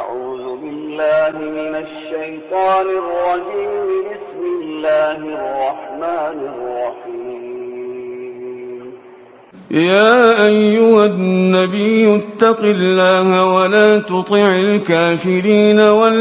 أعوذ بالله من الشيطان الرجيم. بسم الله الرحمن الرحيم. يا أيها النبي اتق الله ولا تطع الكافرين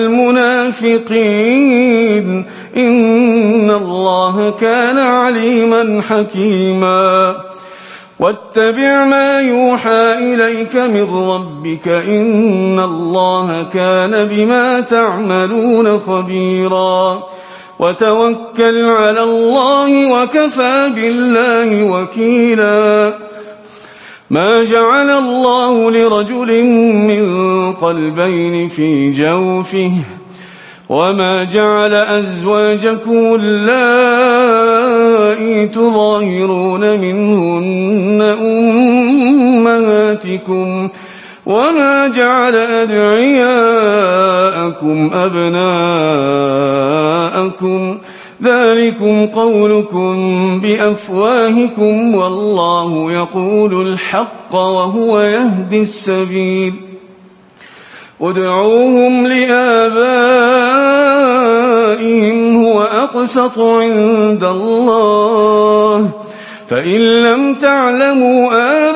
والمنافقين إن الله كان عليما حكيما. واتبع ما يوحى إليك من ربك إن الله كان بما تعملون خبيرا. وتوكل على الله وكفى بالله وكيلا. ما جعل الله لرجل من قلبين في جوفه وما جعل أزواجكم اللائي تظاهرون منهن أمهاتكم وما جعل أدعياءكم أبناءكم ذلكم قولكم بأفواهكم والله يقول الحق وهو يهدي السبيل. ادعوهم لآبائهم هو أقسط عند الله فإن لم تعلموا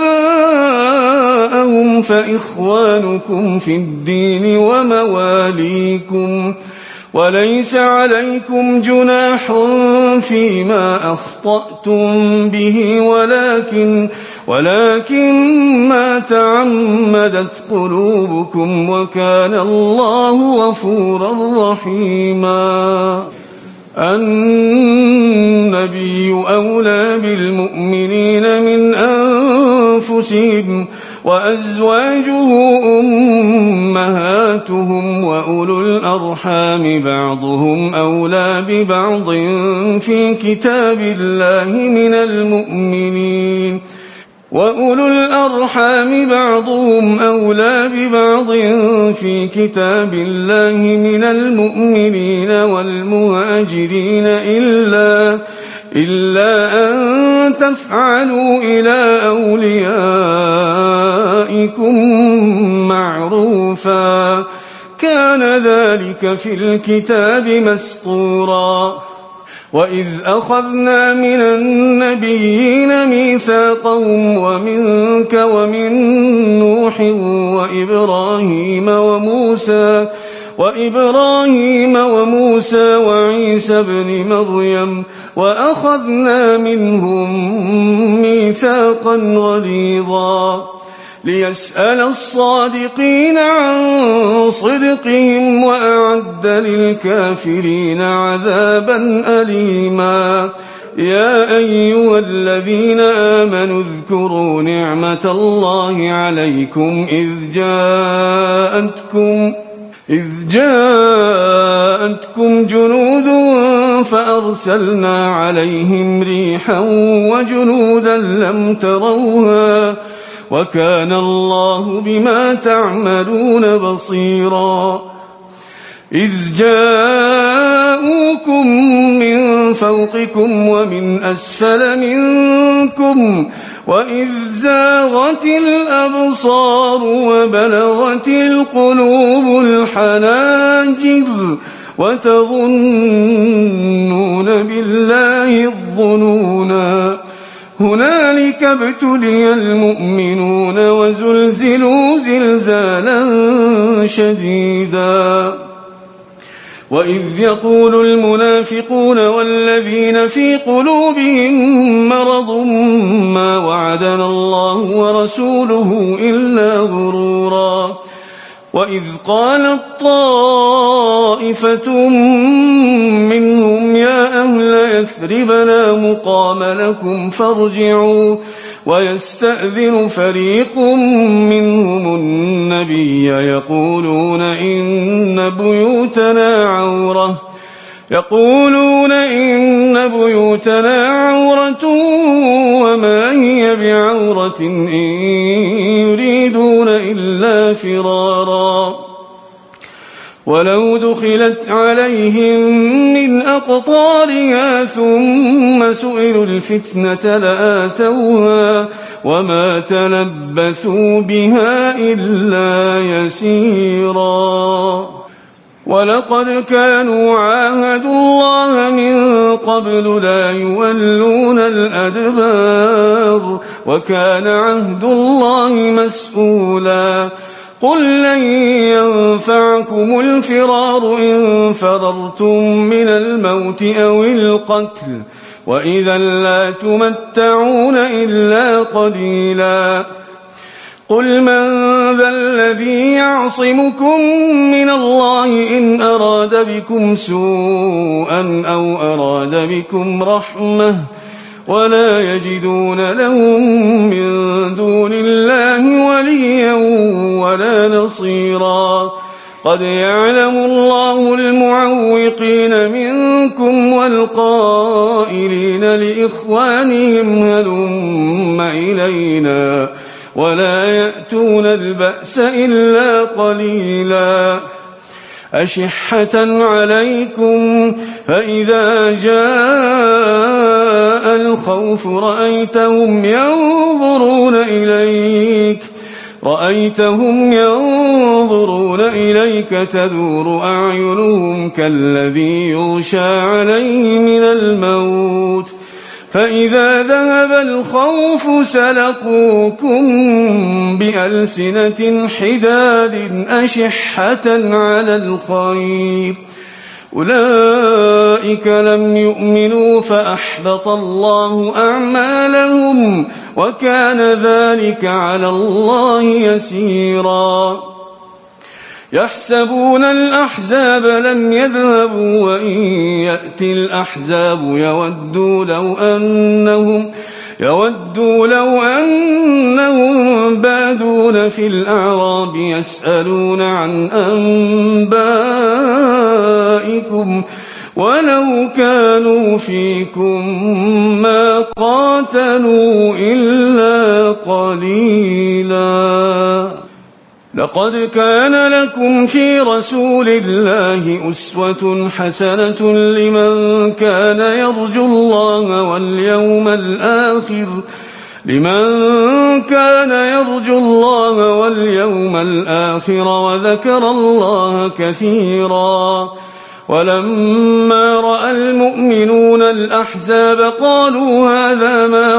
آباءهم فإخوانكم في الدين ومواليكم وليس عليكم جناح فيما أخطأتم به ولكن ما تعمدت قلوبكم وكان الله غفورا رحيما. النبي أولى بالمؤمنين من أنفسهم وأزواجه أمهاتهم وأولو الأرحام بعضهم أولى ببعض في كتاب الله من المؤمنين وأولو الأرحام بعضهم أولى ببعض في كتاب الله من المؤمنين والمهاجرين إلا أن تفعلوا إلى أوليائكم معروفا كان ذلك في الكتاب مسطورا. وإذ أخذنا من النبيين ميثاقهم ومنك ومن نوح وإبراهيم وموسى وعيسى ابن مريم وأخذنا منهم ميثاقا غليظا ليسأل الصادقين عن صدقهم وأعد للكافرين عذابا أليما. يا أيها الذين آمنوا اذكروا نعمة الله عليكم إذ جاءتكم جنود فأرسلنا عليهم ريحا وجنودا لم تروها وكان الله بما تعملون بصيرا. إذ جاءوكم من فوقكم ومن أسفل منكم وإذ زاغت الأبصار وبلغت القلوب الحناجر وتظنون بالله الظنونا. هنالك ابتلي المؤمنون وزلزلوا زلزالا شديدا. وإذ يقول المنافقون والذين في قلوبهم مرض ما وعدنا الله ورسوله إلا غرورا. وإذ قالت طائفة منهم يا أهل يثرب لا مقام لكم فارجعوا ويستأذن فريق منهم النبي يقولون إن بيوتنا عورة وما هي بعورة إن يريدون إلا فرارا. ولو دخلت عليهم من أقطارها ثم سئلوا الفتنة لآتوها وما تلبثوا بها إلا يسيرا. ولقد كانوا عاهدوا الله من قبل لا يولون الأدبار وكان عهد الله مسؤولا قل لن ينفعكم الفرار إن فررتم من الموت أو القتل وإذا لا تمتعون إلا قليلا قل من ذا الذي يعصمكم من الله إن أراد بكم سوءا أو أراد بكم رحمة ولا يجدون لهم من دون الله وليا ولا نصيرا قد يعلم الله المعوقين منكم والقائلين لإخوانهم هلم إلينا ولا يأتون البأس إلا قليلا أشحة عليكم فإذا جاء الخوف رأيتهم ينظرون إليك تدور أعينهم كالذي يغشى عليه من الموت فإذا ذهب الخوف سلقوكم بألسنة حداد أشحة على الخير أولئك لم يؤمنوا فأحبط الله أعمالهم وكان ذلك على الله يسيرا يحسبون الأحزاب لم يذهبوا وإن يأتي الأحزاب يودوا لو أنهم بادون في الأعراب يسألون عن أنبائكم ولو كانوا فيكم ما قاتلوا إلا قليلا لقد كان لكم في رسول الله أسوة حسنة لمن كان يرجو الله واليوم الآخر وذكر الله كثيرا ولما رأى المؤمنون الأحزاب قالوا هذا ما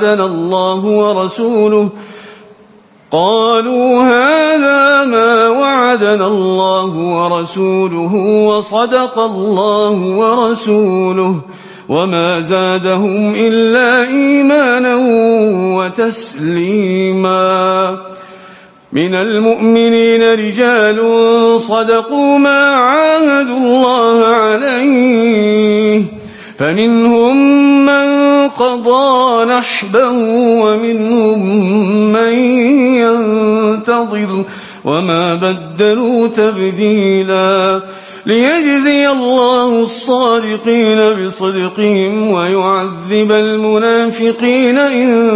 وعدنا الله ورسوله وصدق الله ورسوله وما زادهم إلا إيمانا وتسليما من المؤمنين رجال صدقوا ما عاهدوا الله عليه فمنهم من قضى نحبه ومنهم من ينتظر وما بدلوا تبديلا ليجزي الله الصادقين بصدقهم ويعذب المنافقين إن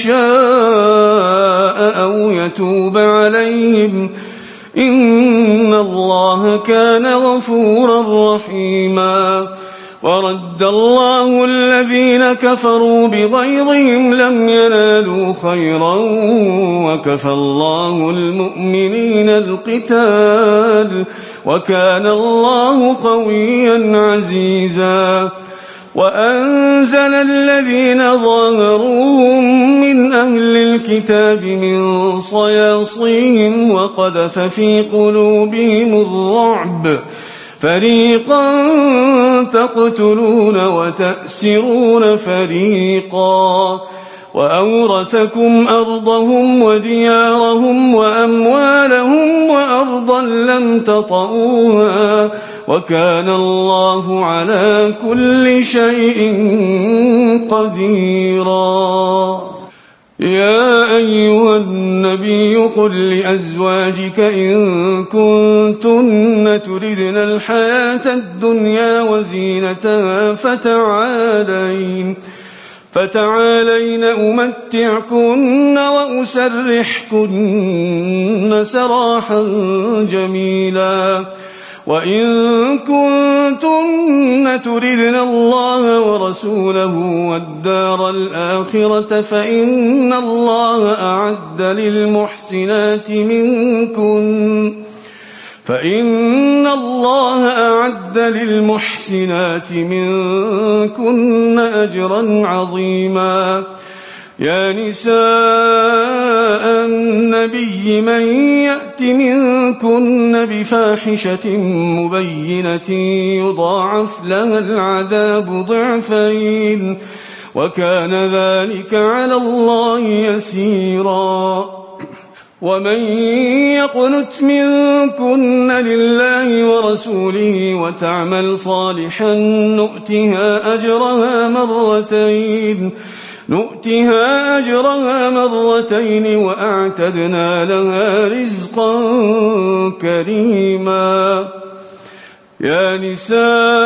شاء أو يتوب عليهم إن الله كان غفورا رحيما ورد الله الذين كفروا بغيظهم لم ينالوا خيرا وكفى الله المؤمنين القتال وكان الله قويا عزيزا وأنزل الذين ظاهروهم من أهل الكتاب من صياصيهم وقذف في قلوبهم الرعب فريقا تقتلون وتأسرون فريقا وأورثكم أرضهم وديارهم وأموالهم وأرضا لم تطئوها وكان الله على كل شيء قديرا يا أيها النبي قل لأزواجك إن كنتن تردن الحياة الدنيا وزينتها فتعالين أمتعكن وأسرحكن سراحا جميلا وإن كنتن تردن الله ورسوله والدار الآخرة فإن فإن الله أعد للمحسنات منكن أجرا عظيما. يا نساء النبي من يأت منكن بفاحشة مبينة يضاعف لها العذاب ضعفين وكان ذلك على الله يسيرا. ومن يقنت منكن لله ورسوله وتعمل صالحا نؤتها أجرها مرتين وأعتدنا لها رزقا كريما. يا نساء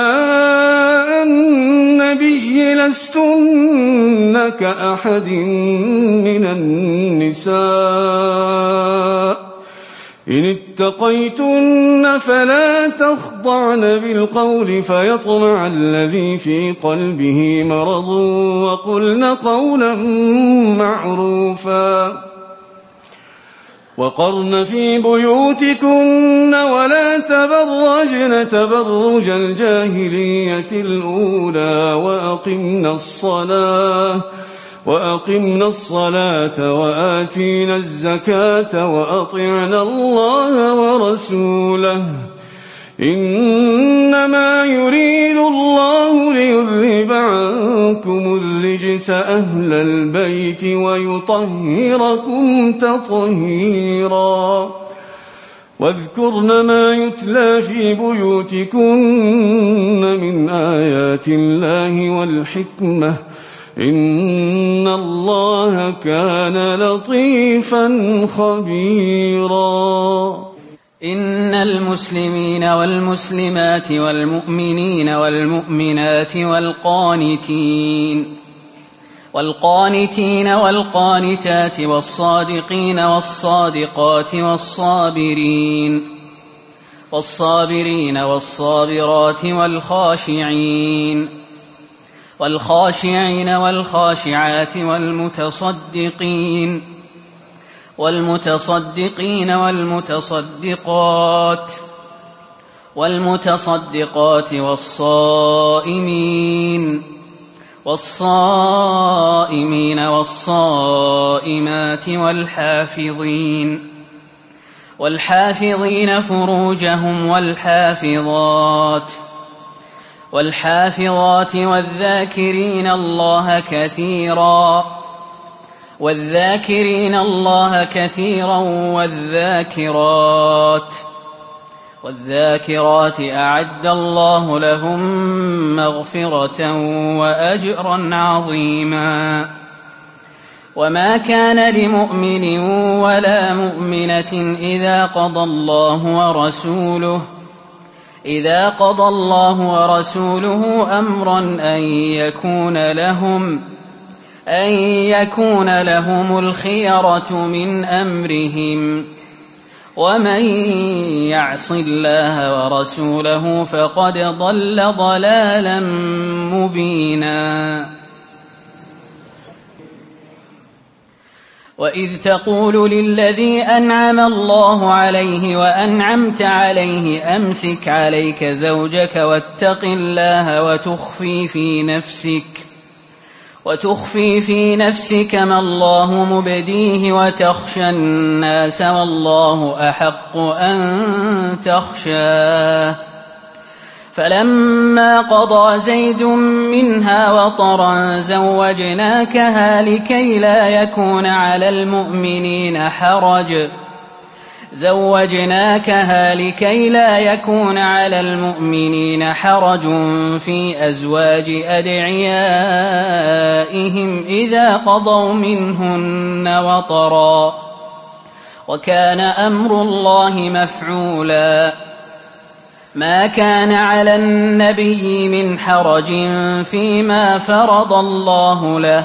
النبي لستن كأحد من النساء إن اتقيتن فلا تخضعن بالقول فيطمع الذي في قلبه مرض وقلن قولا معروفا. وقرن في بيوتكن ولا تبرجن تبرج الجاهلية الأولى وأقمنا الصلاة وآتينا الزكاة وأطعنا الله ورسوله إنما يريد الله ليذهب عنكم الرجس أهل البيت ويطهركم تطهيرا. واذكرن ما يتلى في بيوتكن من آيات الله والحكمة إن الله كان لطيفا خبيرا. إن المسلمين والمسلمات والمؤمنين والمؤمنات والقانتين والقانتات والصادقين والصادقات والصابرين والصابرات والخاشعين والخاشعات والمتصدقين والمتصدقات والصائمين والصائمات والحافظين فروجهم والحافظات والذاكرين الله كثيرا والذاكرات أعد الله لهم مغفرة وأجرا عظيما. وما كان لمؤمن ولا مؤمنة إذا قضى الله ورسوله أمرا أن يكون لهم الخيرة من أمرهم ومن يعص الله ورسوله فقد ضل ضلالا مبينا. وإذ تقول للذي أنعم الله عليه وأنعمت عليه أمسك عليك زوجك واتق الله وتخفي في نفسك ما الله مبديه وتخشى الناس والله أحق أن تخشاه. فلما قضى زيد منها وطرا زوجناكها لكي لا يكون على المؤمنين حرج في أزواج أدعيائهم إذا قضوا منهن وطرا وكان أمر الله مفعولا. ما كان على النبي من حرج فيما فرض الله له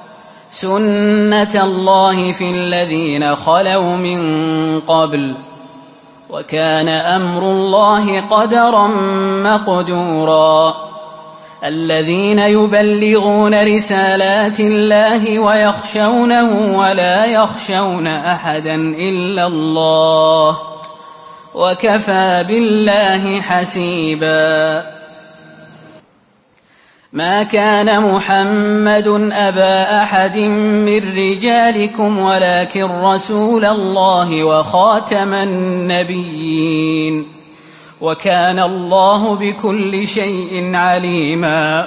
سنة الله في الذين خلوا من قبل وكان أمر الله قدرا مقدورا. الذين يبلغون رسالات الله ويخشونه ولا يخشون أحدا إلا الله وكفى بالله حسيبا. ما كان محمد أبا أحد من رجالكم ولكن رسول الله وخاتم النبيين وكان الله بكل شيء عليما.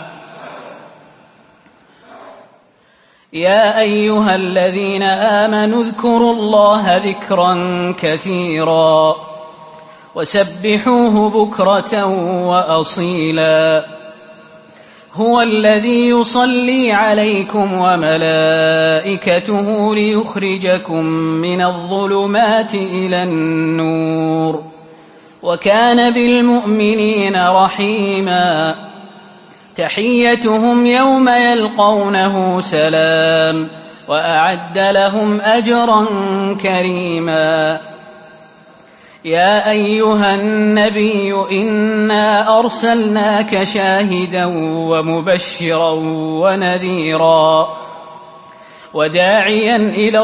يا أيها الذين آمنوا اذكروا الله ذكرا كثيرا وسبحوه بكرة وأصيلا. هو الذي يصلي عليكم وملائكته ليخرجكم من الظلمات إلى النور وكان بالمؤمنين رحيما. تحيتهم يوم يلقونه سلام وأعد لهم أجرا كريما. يا أيها النبي إنا أرسلناك شاهدا ومبشرا ونذيرا وداعيا إلى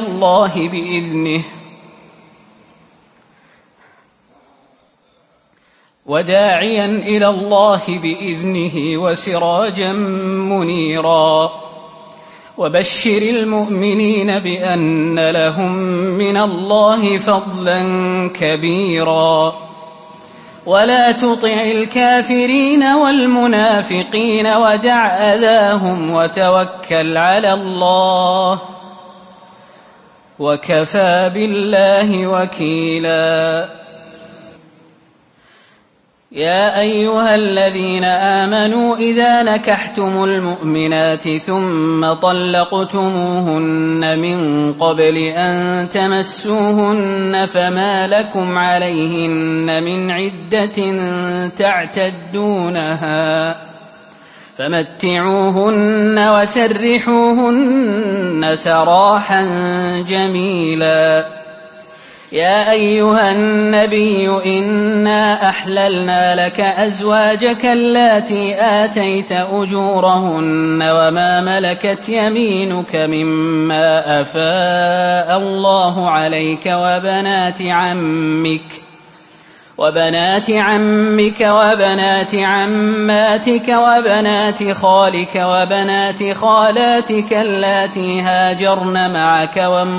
الله بإذنه وسراجا منيرا. وبشر المؤمنين بأن لهم من الله فضلا كبيرا. ولا تطع الكافرين والمنافقين ودع أذاهم وتوكل على الله وكفى بالله وكيلا. يا أيها الذين آمنوا إذا نكحتم المؤمنات ثم طلقتموهن من قبل أن تمسوهن فما لكم عليهن من عدة تعتدونها فمتعوهن وسرحوهن سراحا جميلا. يا أيها النبي إنا أحللنا لك أزواجك اللاتي آتيت أجورهن وما ملكت يمينك مما أفاء الله عليك وبنات عمك وبنات عماتك وبنات خالك وبنات خالاتك اللاتي هاجرن معك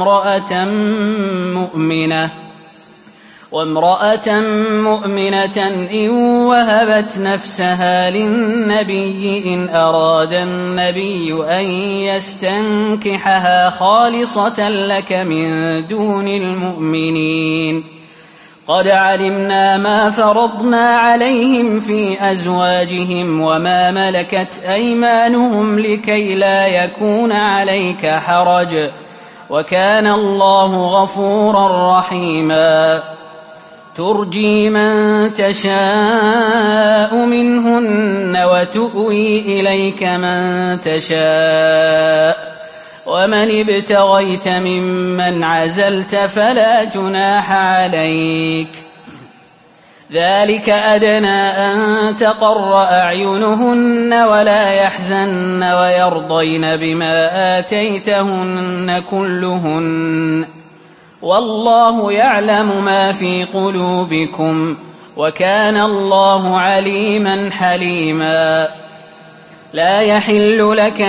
وامرأة مؤمنة إن وهبت نفسها للنبي إن أراد النبي أن يستنكحها خالصة لك من دون المؤمنين. قد علمنا ما فرضنا عليهم في أزواجهم وما ملكت أيمانهم لكي لا يكون عليك حرج وكان الله غفورا رحيما. ترجي من تشاء منهن وتؤوي إليك من تشاء ومن ابتغيت ممن عزلت فلا جناح عليك. ذلك أدنى أن تقر أعينهن ولا يحزن ويرضين بما آتيتهن كلهن والله يعلم ما في قلوبكم وكان الله عليما حليما. لا يحل لك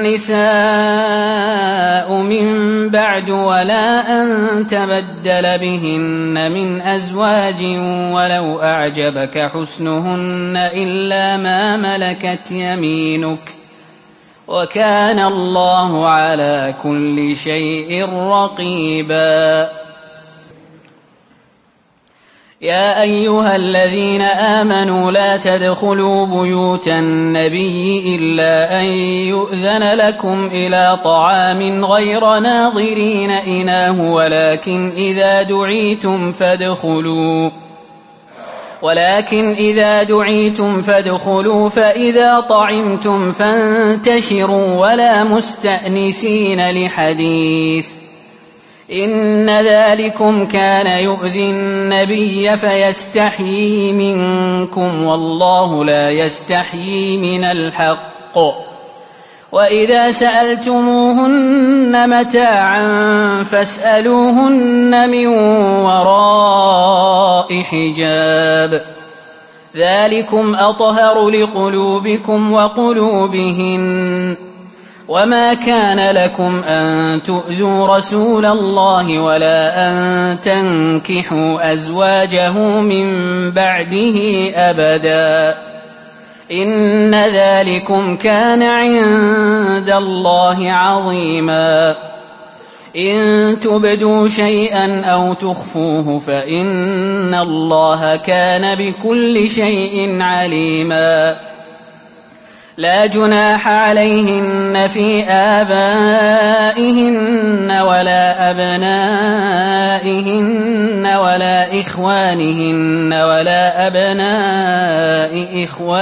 النساء من بعد ولا أن تبدل بهن من أزواج ولو أعجبك حسنهن إلا ما ملكت يمينك وكان الله على كل شيء رقيبا. يا أيها الذين آمنوا لا تدخلوا بيوت النبي إلا أن يؤذن لكم إلى طعام غير ناظرين إناه ولكن إذا دعيتم فادخلوا فإذا طعمتم فانتشروا ولا مستأنسين لحديث إن ذلكم كان يؤذي النبي فيستحيي منكم والله لا يستحيي من الحق وإذا سألتموهن متاعا فاسألوهن من وراء حجاب ذلكم أطهر لقلوبكم وقلوبهن وما كان لكم أن تؤذوا رسول الله ولا أن تنكحوا أزواجه من بعده أبدا إن ذلكم كان عند الله عظيما إن تبدوا شيئا أو تخفوه فإن الله كان بكل شيء عليما لا جناح عليهن في آبائهن ولا أبنائهن ولا إخوانهن ولا أبناء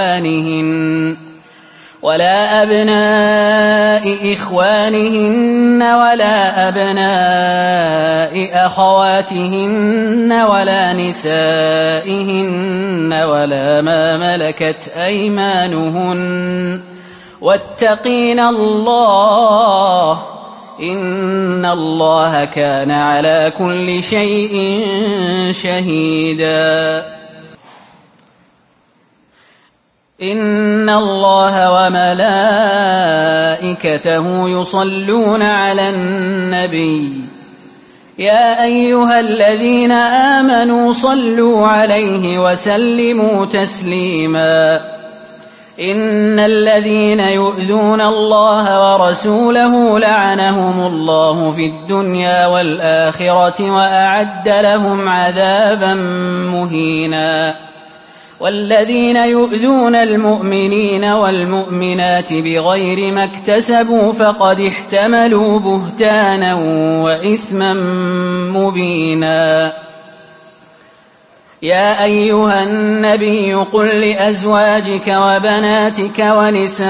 إخوانهن ولا أبناء أخواتهن ولا نسائهن ولا ما ملكت أيمانهن واتقين الله إن الله كان على كل شيء شهيدا إن الله وملائكته يصلون على النبي يا أيها الذين آمنوا صلوا عليه وسلموا تسليما إن الذين يؤذون الله ورسوله لعنهم الله في الدنيا والآخرة وأعد لهم عذابا مهينا والذين يؤذون المؤمنين والمؤمنات بغير ما اكتسبوا فقد احتملوا بهتانا وإثما مبينا يا أيها النبي قل لأزواجك وبناتك ونساء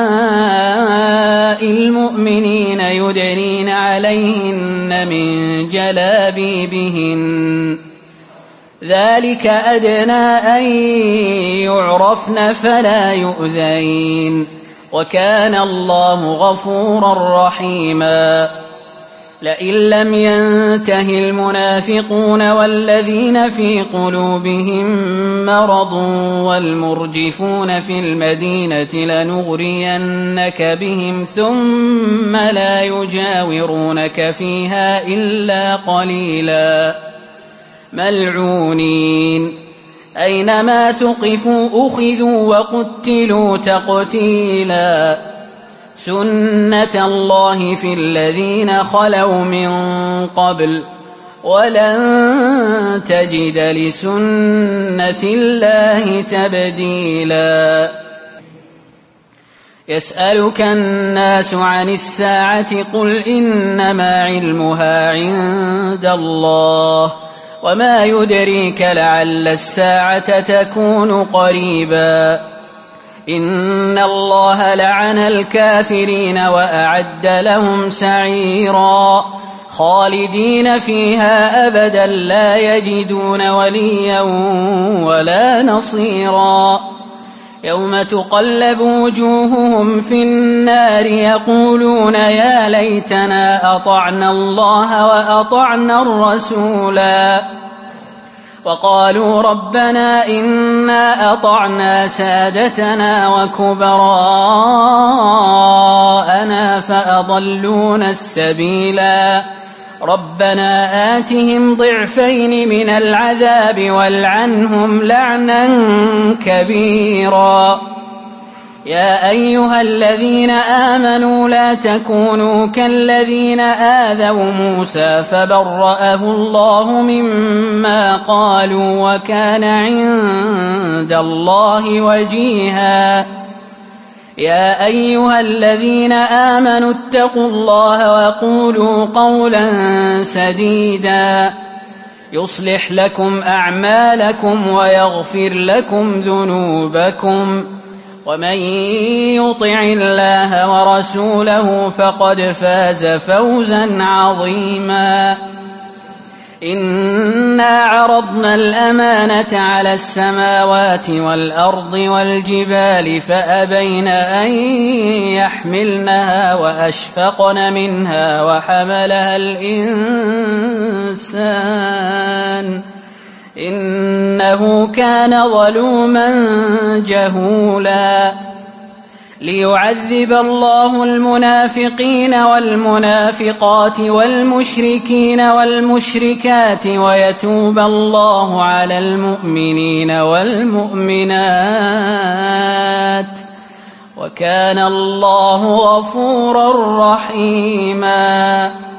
المؤمنين يدنين عليهن من جلابيبهن ذلك أدنى أن يعرفن فلا يؤذين وكان الله غفورا رحيما لئن لم ينته المنافقون والذين في قلوبهم مرض والمرجفون في المدينة لنغرينك بهم ثم لا يجاورونك فيها إلا قليلا ملعونين أينما ثقفوا أخذوا وقتلوا تقتيلا سنة الله في الذين خلوا من قبل ولن تجد لسنة الله تبديلا يسألك الناس عن الساعة قل إنما علمها عند الله وما يدريك لعل الساعة تكون قريبا إن الله لعن الكافرين وأعد لهم سعيرا خالدين فيها أبدا لا يجدون وليا ولا نصيرا يوم تقلب وجوههم في النار يقولون يا ليتنا أطعنا الله وأطعنا الرسولا وقالوا ربنا إنا أطعنا سادتنا وكبراءنا فأضلونا السبيلا ربنا آتهم ضعفين من العذاب والعنهم لعنا كبيرا يا أيها الذين آمنوا لا تكونوا كالذين آذوا موسى فبرأه الله مما قالوا وكان عند الله وجيها يا أيها الذين آمنوا اتقوا الله وقولوا قولا سديدا يصلح لكم أعمالكم ويغفر لكم ذنوبكم ومن يطع الله ورسوله فقد فاز فوزا عظيما إنا عرضنا الأمانة على السماوات والأرض والجبال فأبين أن يحملنها وأشفقن منها وحملها الإنسان إنه كان ظلوما جهولا ليعذب الله المنافقين والمنافقات والمشركين والمشركات ويتوب الله على المؤمنين والمؤمنات وكان الله غفورا رحيما.